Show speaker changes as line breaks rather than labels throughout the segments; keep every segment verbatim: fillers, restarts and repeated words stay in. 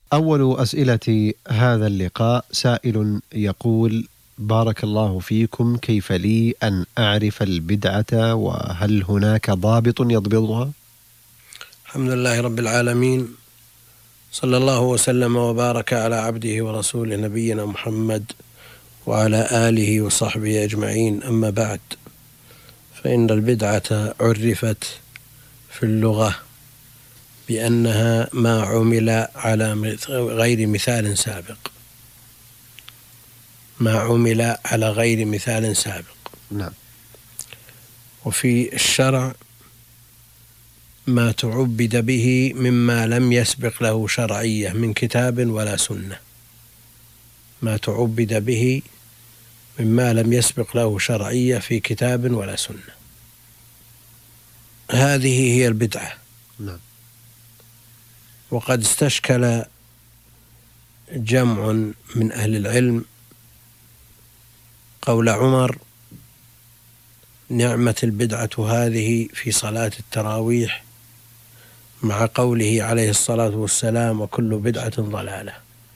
أول أسئلة هذا اللقاء سائل يقول: بارك الله فيكم، كيف لي أن أعرف البدعة، وهل هناك ضابط يضبطها؟
الحمد لله رب العالمين، صلى الله وسلم وبارك على عبده ورسوله نبينا محمد وعلى آله وصحبه أجمعين. أما بعد، فإن البدعة عرفت في اللغة بأنها ما عمل على غير مثال سابق ما عمل على غير مثال سابق
نعم.
وفي الشرع ما تعبد به مما لم يسبق له شرعية من كتاب ولا سنة ما تعبد به مما لم يسبق له شرعية في كتاب ولا سنة، هذه هي البدعة.
نعم.
وقد استشكل جمع من أهل العلم قول عمر: نعمة البدعة هذه في صلاة التراويح، مع قوله عليه الصلاة والسلام: وكل بدعة ضلالة.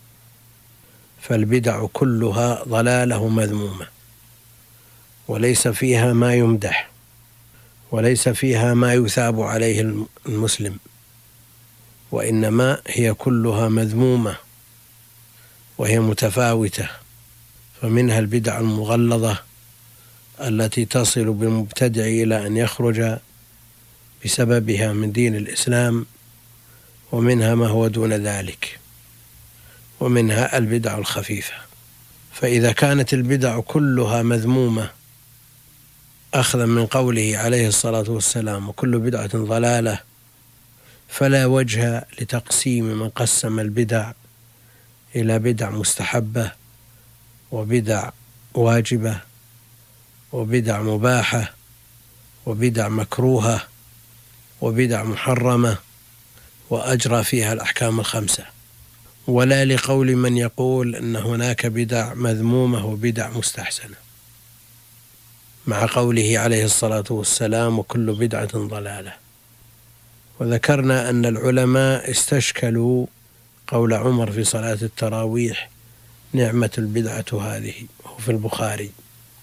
فالبدع كلها ضلالة مذمومة، وليس فيها ما يمدح، وليس فيها ما يثاب عليه المسلم، وإنما هي كلها مذمومة وهي متفاوتة. فمنها البدع المغلظة التي تصل بالمبتدع إلى أن يخرج بسببها من دين الإسلام، ومنها ما هو دون ذلك، ومنها البدع الخفيفة. فإذا كانت البدع كلها مذمومة أخذا من قوله عليه الصلاة والسلام: وكل بدعة ضلالة، فلا وجه لتقسيم من قسم البدع إلى بدع مستحبة، وبدع واجبة، وبدع مباحة، وبدع مكروهة، وبدع محرمة، وأجرى فيها الأحكام الخمسة، ولا لقول من يقول أن هناك بدع مذمومة وبدع مستحسنة، مع قوله عليه الصلاة والسلام: وكل بدعة ضلالة. وذكرنا أن العلماء استشكلوا قول عمر في صلاة التراويح: نعمة البدعة هذه، وهو في البخاري.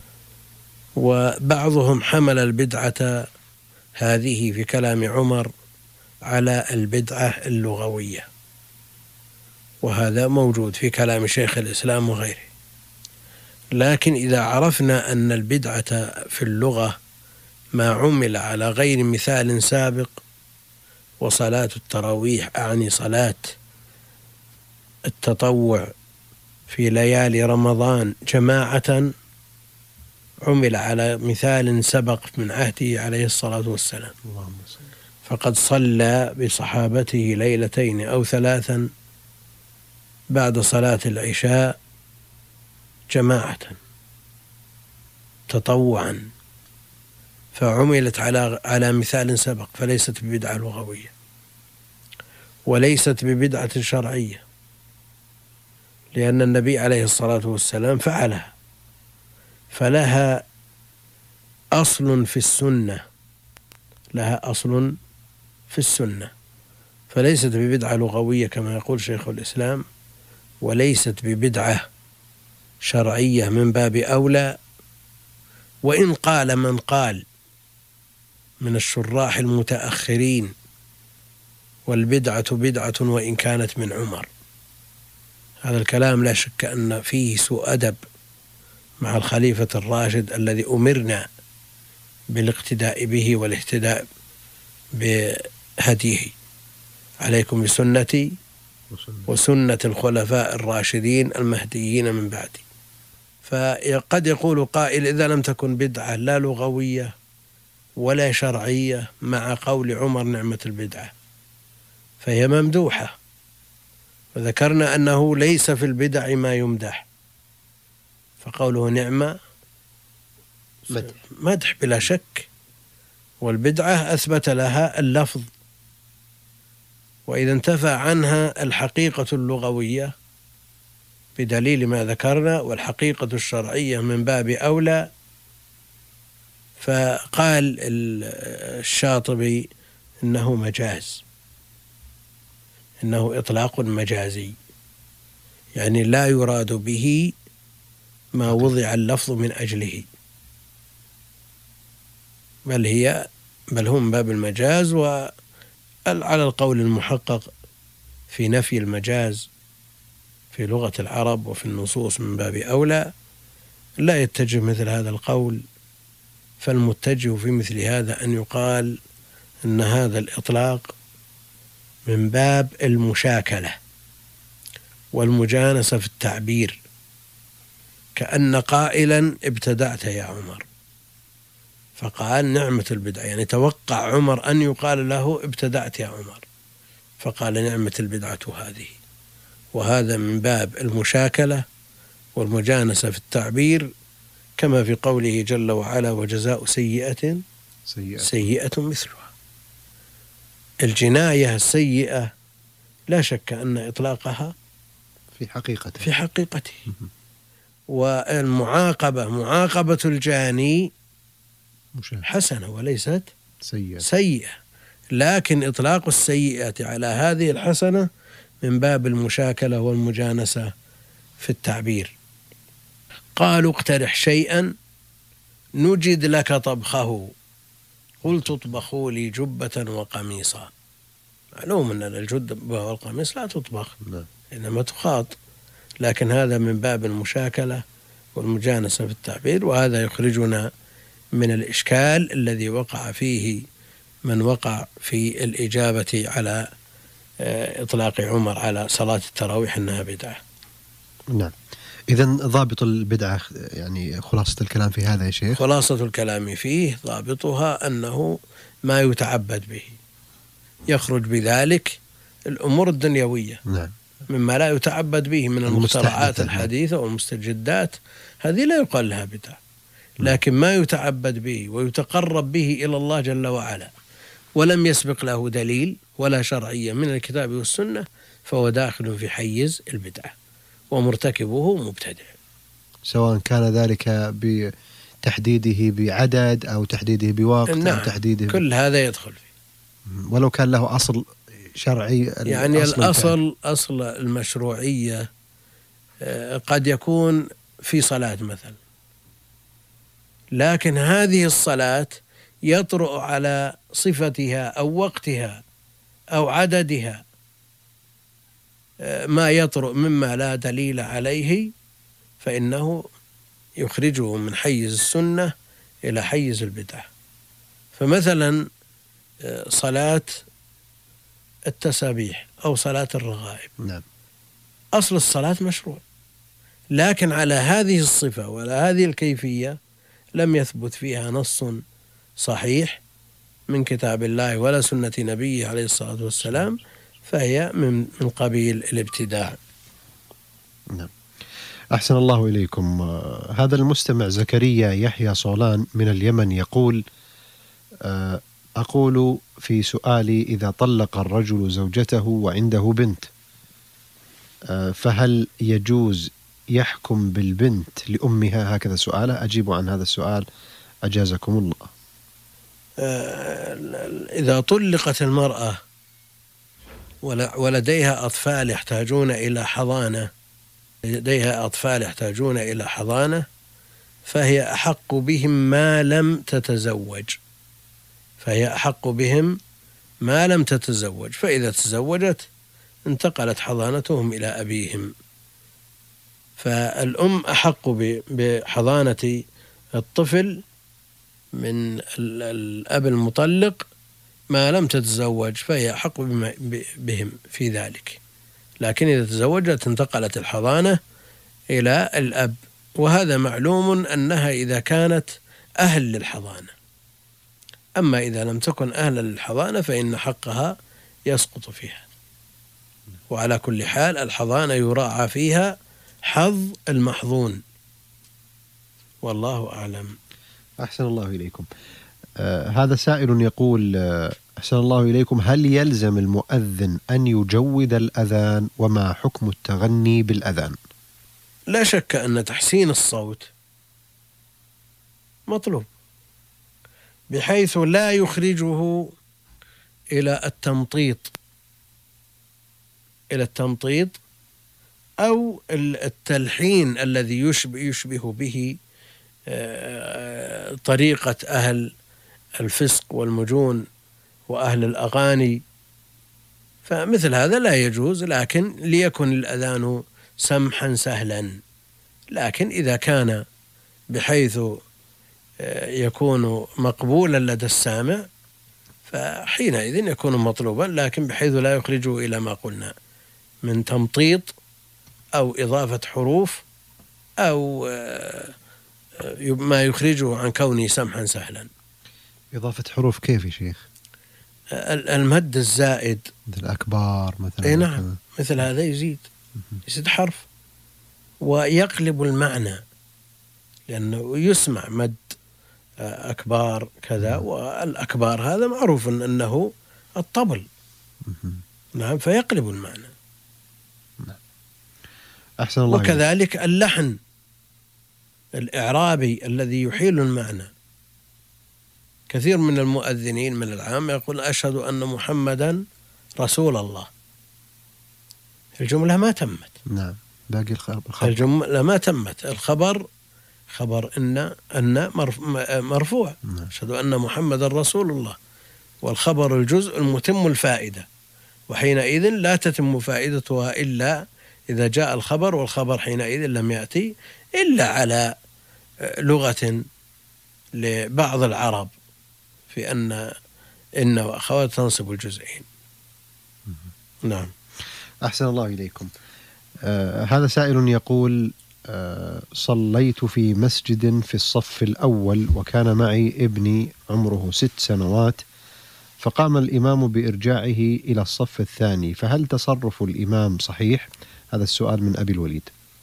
وبعضهم حمل البدعة هذه في كلام عمر على البدعة اللغوية، وهذا موجود في كلام شيخ الإسلام وغيره. لكن إذا عرفنا أن البدعة في اللغة ما عمل على غير مثال سابق، وصلاة التراويح أعني صلاة التطوع في ليالي رمضان جماعة، عمل على مثال سبق من عهده عليه الصلاة والسلام، فقد صلى بصحابته ليلتين أو ثلاثا بعد صلاة العشاء جماعة تطوعا، فعملت على على مثال سبق، فليست ببدعة لغوية وليست ببدعة شرعية، لأن النبي عليه الصلاة والسلام فعلها، فلها أصل في السنة لها أصل في السنة فليست ببدعة لغوية كما يقول شيخ الإسلام، وليست ببدعة شرعية من باب أولى. وإن قال من قال من الشراح المتأخرين: والبدعة بدعة وإن كانت من عمر، هذا الكلام لا شك أن فيه سوء أدب مع الخليفة الراشد الذي أمرنا بالاقتداء به والاهتداء بهديه: عليكم بسنتي وسنة الخلفاء الراشدين المهديين من بعدي. فقد يقول قائل: إذا لم تكن بدعة لا لغوية ولا شرعية مع قول عمر نعمة البدعة، فهي ممدوحة. وذكرنا أنه ليس في البدع ما يمدح، فقوله نعمة مدح بلا شك، والبدعة أثبت لها اللفظ، وإذا انتفى عنها الحقيقة اللغوية بدليل ما ذكرنا والحقيقة الشرعية من باب أولى. فقال الشاطبي إنه مجاز، إنه إطلاق مجازي، يعني لا يراد به ما وضع اللفظ من أجله، بل هي بل هم باب المجاز. وعلى القول المحقق في نفي المجاز في لغة العرب وفي النصوص من باب أولى لا يتجه مثل هذا القول، فالمتجه في مثل هذا أن يقال أن هذا الإطلاق من باب المشاكلة والمجانسة في التعبير، كأن قائلا ابتدعت يا عمر، فقال نعمة البدعة، يعني توقع عمر أن يقال له ابتدعت يا عمر، فقال نعمة البدعة هذه. وهذا من باب المشاكلة والمجانسة في التعبير، كما في قوله جل وعلا وجزاء سيئة
سيئة,
سيئة مثلها. الجناية السيئة لا شك أن إطلاقها
في حقيقته
في حقيقته والمعاقبة معاقبة الجاني حسنة وليست
سيئة.
سيئة، لكن إطلاق السيئة على هذه الحسنة من باب المشاكلة والمجانسة في التعبير. قالوا اقترح شيئا نجد لك طبخه قلت اطبخوا لي جبة وقميصا. معلوم أن الجبة والقميص لا تطبخ إنما تخاط، لكن هذا من باب المشاكلة والمجانسة في التعبير، وهذا يخرجنا من الإشكال الذي وقع فيه من وقع في الإجابة على إطلاق عمر على صلاة التراويح أنها بدعة.
نعم. إذن ضابط البدعة يعني خلاصة الكلام في هذا يا شيخ؟
خلاصة الكلام فيه ضابطها أنه ما يتعبد به، يخرج بذلك الأمور الدنيوية.
نعم.
مما لا يتعبد به من المخترعات الحديثة والمستجدات، هذه لا يقال لها بدعة، لكن ما يتعبد به ويتقرب به إلى الله جل وعلا ولم يسبق له دليل ولا شرعية من الكتاب والسنة فهو داخل في حيز البدعة ومرتكبه مبتدع،
سواء كان ذلك بتحديده بعدد أو تحديده بوقت.
نعم.
أو تحديده
كل هذا يدخل فيه
ولو كان له أصل شرعي.
يعني الأصل أصل المشروعية قد يكون في صلاة مثلا، لكن هذه الصلاة يطرأ على صفتها أو وقتها أو عددها ما يطرأ مما لا دليل عليه، فإنه يخرجه من حيز السنة إلى حيز البدعة. فمثلا صلاة التسابيح أو صلاة الرغائب،
نعم.
أصل الصلاة مشروع، لكن على هذه الصفة وعلى هذه الكيفية لم يثبت فيها نص صحيح من كتاب الله ولا سنة نبيه عليه الصلاة والسلام، فهي من من قبيل الابتداع.
نعم. أحسن الله إليكم. هذا المستمع زكريا يحيى صولان من اليمن يقول: أقول في سؤالي إذا طلق الرجل زوجته وعنده بنت فهل يجوز يحكم بالبنت لأمها؟ هكذا سؤاله، أجيب عن هذا السؤال أجازكم الله.
إذا طلقت المرأة ولديها أطفال يحتاجون إلى حضانة لديها أطفال يحتاجون إلى حضانة فهي أحق بهم ما لم تتزوج فهي أحق بهم ما لم تتزوج فإذا تزوجت انتقلت حضانتهم إلى أبيهم. فالأم أحق بحضانة الطفل من الأب المطلق ما لم تتزوج، فهي أحق بهم في ذلك، لكن إذا تزوجت انتقلت الحضانة إلى الأب، وهذا معلوم أنها إذا كانت أهل للحضانة. أما إذا لم تكن أهلا للحضانة فإن حقها يسقط فيها. وعلى كل حال الحضانة يراعى فيها حظ المحظون، والله أعلم.
أحسن الله إليكم. آه هذا سائل يقول: آه أحسن الله إليكم، هل يلزم المؤذن أن يجود الأذان؟ وما حكم التغني بالأذان؟
لا شك أن تحسين الصوت مطلوب بحيث لا يخرجه إلى التمطيط إلى التمطيط، أو التلحين الذي يشبه, يشبه به طريقة أهل الفسق والمجون وأهل الأغاني، فمثل هذا لا يجوز، لكن ليكن الأذان سمحا سهلا. لكن إذا كان بحيث يكون مقبولا لدى السامع فحينئذ يكون مطلوبا، لكن بحيث لا يخرجه إلى ما قلنا من تمطيط أو إضافة حروف أو ما يخرجه عن كونه سمحا سهلا.
إضافة حروف كيف يا شيخ؟
المد الزائد
مثل أكبار مثلا.
اي نعم، مثل هذا يزيد يزيد حرف ويقلب المعنى، لأنه يسمع مد أكبار كذا، والأكبار هذا معروف أنه الطبل. نعم، فيقلب المعنى.
أحسن الله.
وكذلك اللحن الإعرابي الذي يحيل المعنى. كثير من المؤذنين من العام يقول أشهد أن محمدا رسول الله، الجملة ما تمت.
نعم، باقي الخبر.
الجملة ما تمت، الخبر خبر إن أن مرفوع، أشهد أن محمدا رسول الله، والخبر الجزء المتم الفائدة، وحينئذ لا تتم فائدتها إلا إذا جاء الخبر، والخبر حينئذ لم يأتي إلا على لغة لبعض العرب في أن إن وأخوات تنصب الجزئين. نعم.
أحسن الله إليكم. آه هذا سائل يقول: آه صليت في مسجد في الصف الأول وكان معي ابني عمره ست سنوات، فقام الإمام بإرجاعه إلى الصف الثاني، فهل تصرف الإمام صحيح؟ هذا السؤال من أبي الوليد.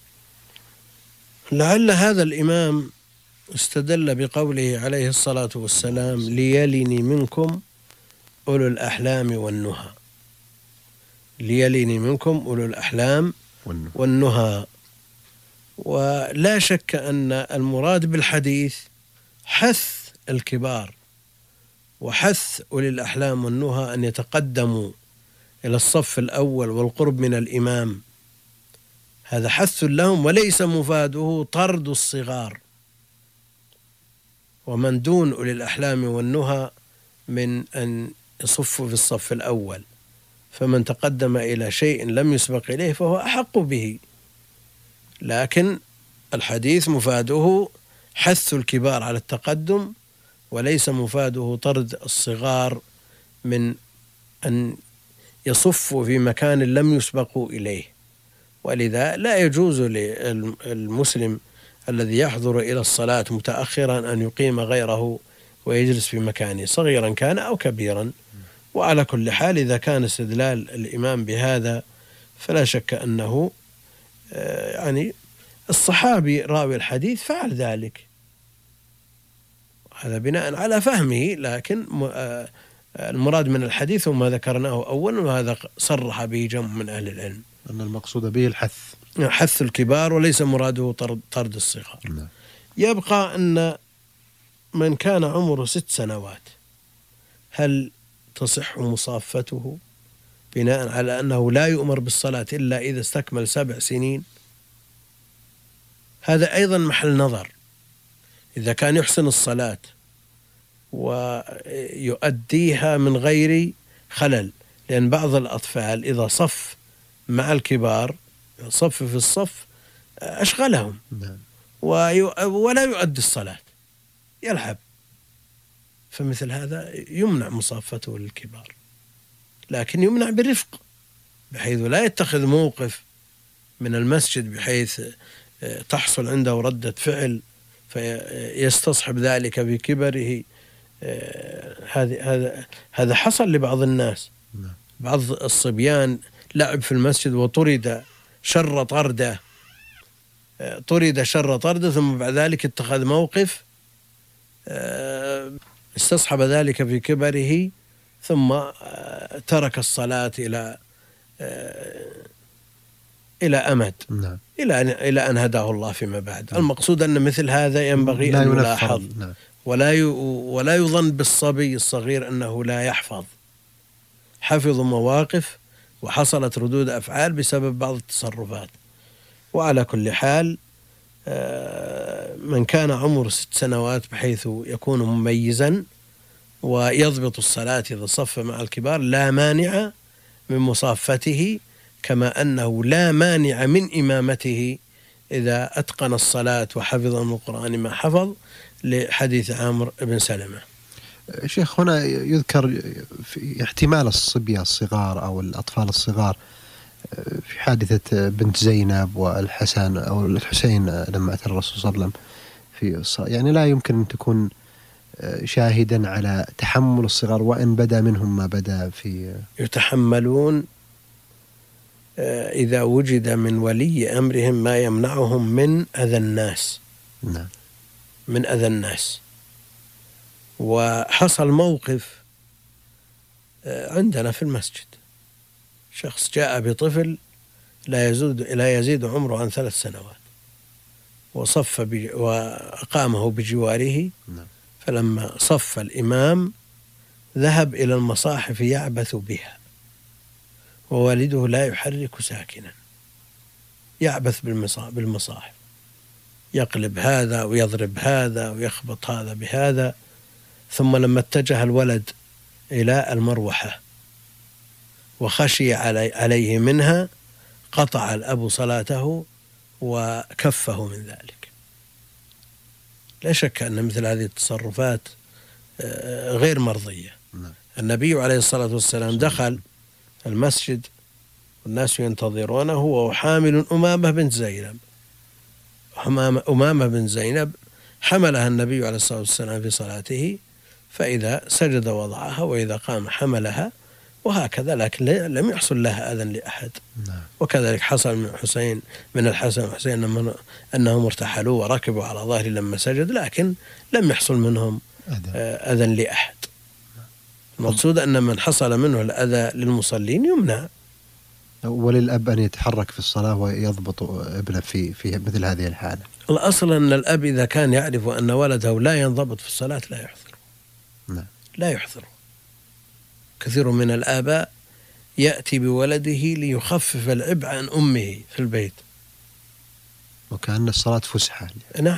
لعل هذا الإمام استدل بقوله عليه الصلاة والسلام: ليلني منكم أولو الأحلام والنهى. ليلني منكم أولو الأحلام والنهى. ولا شك أن المراد بالحديث حث الكبار وحث أولي الأحلام والنهى أن يتقدموا إلى الصف الأول والقرب من الإمام، هذا حث لهم، وليس مفاده طرد الصغار. ومن دون أولي الأحلام والنهى من أن يصفوا في الصف الأول، فمن تقدم إلى شيء لم يسبق إليه فهو أحق به. لكن الحديث مفاده حث الكبار على التقدم، وليس مفاده طرد الصغار من أن يصفوا في مكان لم يسبقوا إليه. ولذا لا يجوز للمسلم الذي يحضر إلى الصلاة متأخرا أن يقيم غيره ويجلس في مكانه، صغيرا كان أو كبيرا. وعلى كل حال إذا كان استدلال الإمام بهذا فلا شك أنه يعني الصحابي راوي الحديث فعل ذلك، هذا بناء على فهمه. لكن المراد من الحديث وما ذكرناه أولا، وهذا صرح به جمع من أهل العلم،
أن المقصود به الحث
حث الكبار وليس مراده طرد, طرد الصغار.
نعم.
يبقى أن من كان عمره ست سنوات هل تصح مصافته بناء على أنه لا يؤمر بالصلاة إلا إذا استكمل سبع سنين؟ هذا أيضا محل نظر. إذا كان يحسن الصلاة ويؤديها من غير خلل، لأن بعض الأطفال إذا صف مع الكبار صف في الصف أشغلهم ولا يؤدي الصلاة، يلعب، فمثل هذا يمنع مصافته للكبار، لكن يمنع برفق بحيث لا يتخذ موقف من المسجد بحيث تحصل عنده ردة فعل فيستصحب ذلك بكبره. هذا هذا حصل لبعض الناس، بعض الصبيان لعب في المسجد وطرد شر طرده طرد شر طرده ثم بعد ذلك اتخذ موقف استصحب ذلك في كبره، ثم ترك الصلاة إلى إلى أمد،
نعم.
إلى أن إلى أن هداه الله فيما بعد. نعم. المقصود أن مثل هذا ينبغي أن يلاحظ، نعم. ولا ولا يظن بالصبي الصغير أنه لا يحفظ. حفظ مواقف وحصلت ردود أفعال بسبب بعض التصرفات. وعلى كل حال من كان عمره ست سنوات بحيث يكون مميزا ويضبط الصلاة إذا صف مع الكبار لا مانع من مصافته، كما أنه لا مانع من إمامته إذا أتقن الصلاة وحفظ من القرآن ما حفظ، لحديث عامر بن سلمة.
شيخ، هنا يذكر في احتمال الصبية الصغار أو الأطفال الصغار في حادثة بنت زينب والحسن أو الحسين لما أتى الرسول صلى الله عليه وسلم في الصلاة، يعني لا يمكن أن تكون شاهدا على تحمل الصغار وإن بدا منهم ما بدا في
يتحملون إذا وجد من ولي أمرهم ما يمنعهم من أذى الناس.
نعم.
من أذى الناس. وحصل موقف عندنا في المسجد، شخص جاء بطفل لا يزيد لا يزيد عمره عن ثلاث سنوات وصف بج... وأقامه بجواره.
نعم.
فلما صف الإمام ذهب إلى المصاحف يعبث بها، ووالده لا يحرك ساكنا، يعبث بالمصاحف، يقلب هذا ويضرب هذا ويخبط هذا بهذا. ثم لما اتجه الولد إلى المروحة وخشي علي عليه منها قطع الأب صلاته وكفه من ذلك. لا شك أن مثل هذه التصرفات غير مرضية. النبي عليه الصلاة والسلام دخل المسجد والناس ينتظرونه هو وحامل أمامة بنت زينب. أمامة بنت زينب حملها النبي عليه الصلاة والسلام في صلاته، فإذا سجد وضعها وإذا قام حملها، وهكذا، لكن لم يحصل لها أذى لأحد.
نعم.
وكذلك حصل من حسين من الحسن وحسين أنهم ارتحلوا وركبوا على ظهره لما سجد، لكن لم يحصل منهم أذى لأحد. المقصود أن من حصل منه الأذى للمصلين يمنع.
وللأب أن يتحرك في الصلاة ويضبط ابنه في في مثل هذه الحالة.
الأصل أن الأب إذا كان يعرف أن ولده لا ينضبط في الصلاة لا يحضر.
نعم.
لا يحضر. كثير من الآباء يأتي بولده ليخفف العبء عن أمه في البيت،
وكأن الصلاة فسحة.
نعم.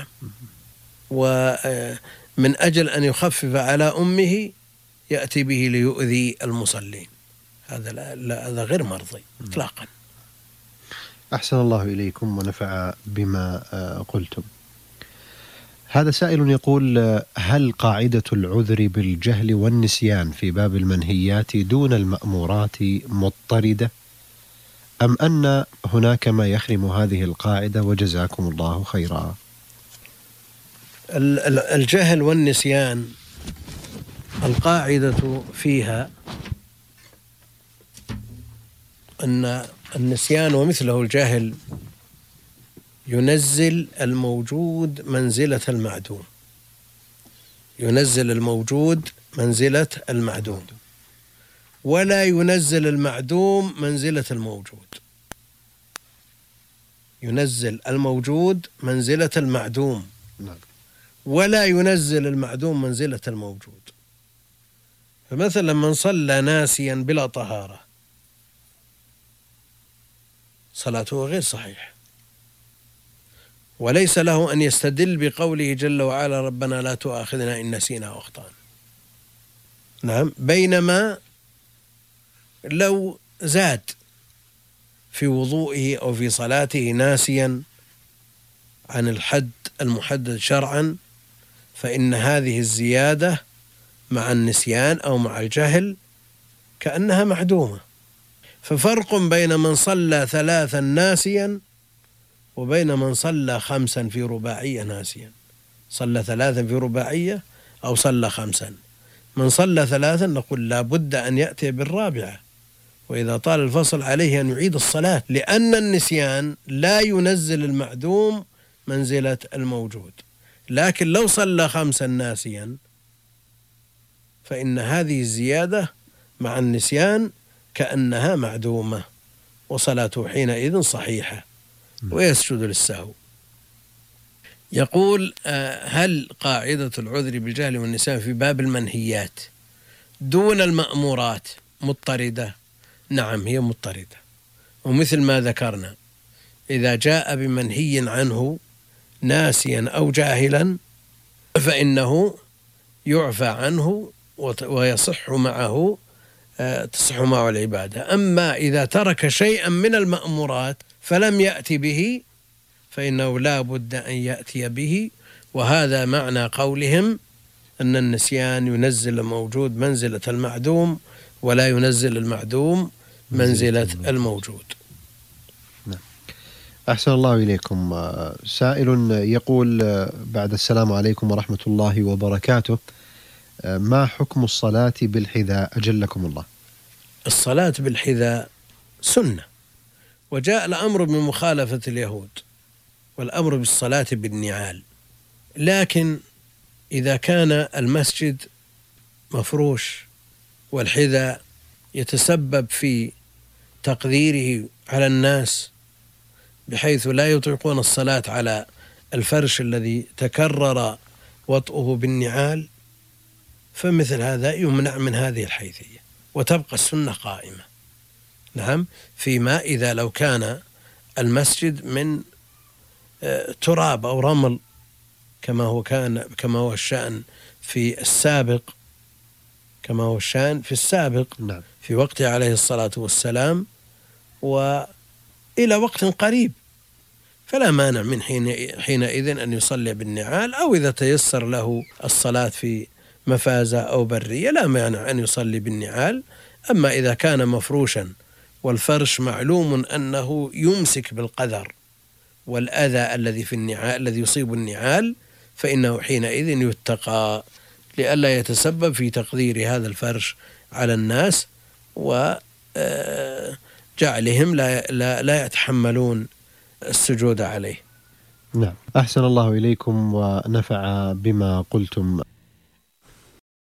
ومن أجل أن يخفف على أمه يأتي به ليؤذي المصلين. هذا لا, لا هذا غير مرضي إطلاقا.
أحسن الله إليكم ونفع بما قلتم. هذا سائل يقول: هل قاعدة العذر بالجهل والنسيان في باب المنهيات دون المأمورات مضطردة، أم أن هناك ما يخرم هذه القاعدة؟ وجزاكم الله خيرا.
الجهل والنسيان القاعدة فيها أن النسيان ومثله الجهل ينزل الموجود منزلة المعدوم. ينزل الموجود منزلة المعدوم، ولا ينزل المعدوم منزلة الموجود. ينزل الموجود منزلة المعدوم، ولا ينزل المعدوم منزلة الموجود. فمثلا من صلى ناسيا بلا طهارة صلاته غير صحيح، وليس له أن يستدل بقوله جل وعلا ربنا لا تؤاخذنا إن نسينا أو أخطأنا. نعم. بينما لو زاد في وضوئه أو في صلاته ناسيا عن الحد المحدد شرعا، فإن هذه الزيادة مع النسيان أو مع الجهل كأنها معدومة. ففرق بين من صلى ثلاثا ناسيا وبين من صلى خمسا في رباعية ناسيا. صلى ثلاثا في رباعية أو صلى خمسا. من صلى ثلاثا نقول لا بد أن يأتي بالرابعة، وإذا طال الفصل عليه أن يعيد الصلاة، لأن النسيان لا ينزل المعدوم منزلة الموجود. لكن لو صلى خمسا ناسيا فإن هذه الزيادة مع النسيان كأنها معدومة، وصلاته حينئذ صحيحة ويسجد للسهو. يقول: هل قاعدة العذر بالجهل والنسيان في باب المنهيات دون المأمورات مضطردة، نعم هي مضطردة. ومثل ما ذكرنا إذا جاء بمنهي عنه ناسيا أو جاهلا فإنه يعفى عنه ويصح معه تصح معه العبادة. أما إذا ترك شيئا من المأمورات فلم يأتي به فإنه لا بد أن يأتي به. وهذا معنى قولهم أن النسيان ينزل الموجود منزلة المعدوم ولا ينزل المعدوم منزلة الموجود.
نعم. أحسن الله إليكم. سائل يقول بعد السلام عليكم ورحمة الله وبركاته، ما حكم الصلاة بالحذاء أجلكم الله؟
الصلاة بالحذاء سنة، وجاء الأمر بمخالفة اليهود والأمر بالصلاة بالنعال. لكن إذا كان المسجد مفروش والحذاء يتسبب في تقديره على الناس بحيث لا يطيقون الصلاة على الفرش الذي تكرر وطئه بالنعال، فمثل هذا يمنع من هذه الحيثية وتبقى السنة قائمة. نعم، فيما إذا لو كان المسجد من تراب أو رمل كما هو كان كما هو الشأن في السابق كما هو الشأن في السابق
نعم.
في وقته عليه الصلاة والسلام وإلى وقت قريب، فلا مانع من حين حينئذ أن يصلي بالنعال، أو إذا تيسر له الصلاة في مفازة أو برية لا مانع أن يصلي بالنعال. أما إذا كان مفروشا والفرش معلوم أنه يمسك بالقذر والأذى الذي في النعال الذي يصيب النعال فإنه حينئذ يتقى لئلا يتسبب في تقدير هذا الفرش على الناس وجعلهم لا, لا, لا يتحملون السجود عليه.
نعم. أحسن الله إليكم ونفع بما قلتم.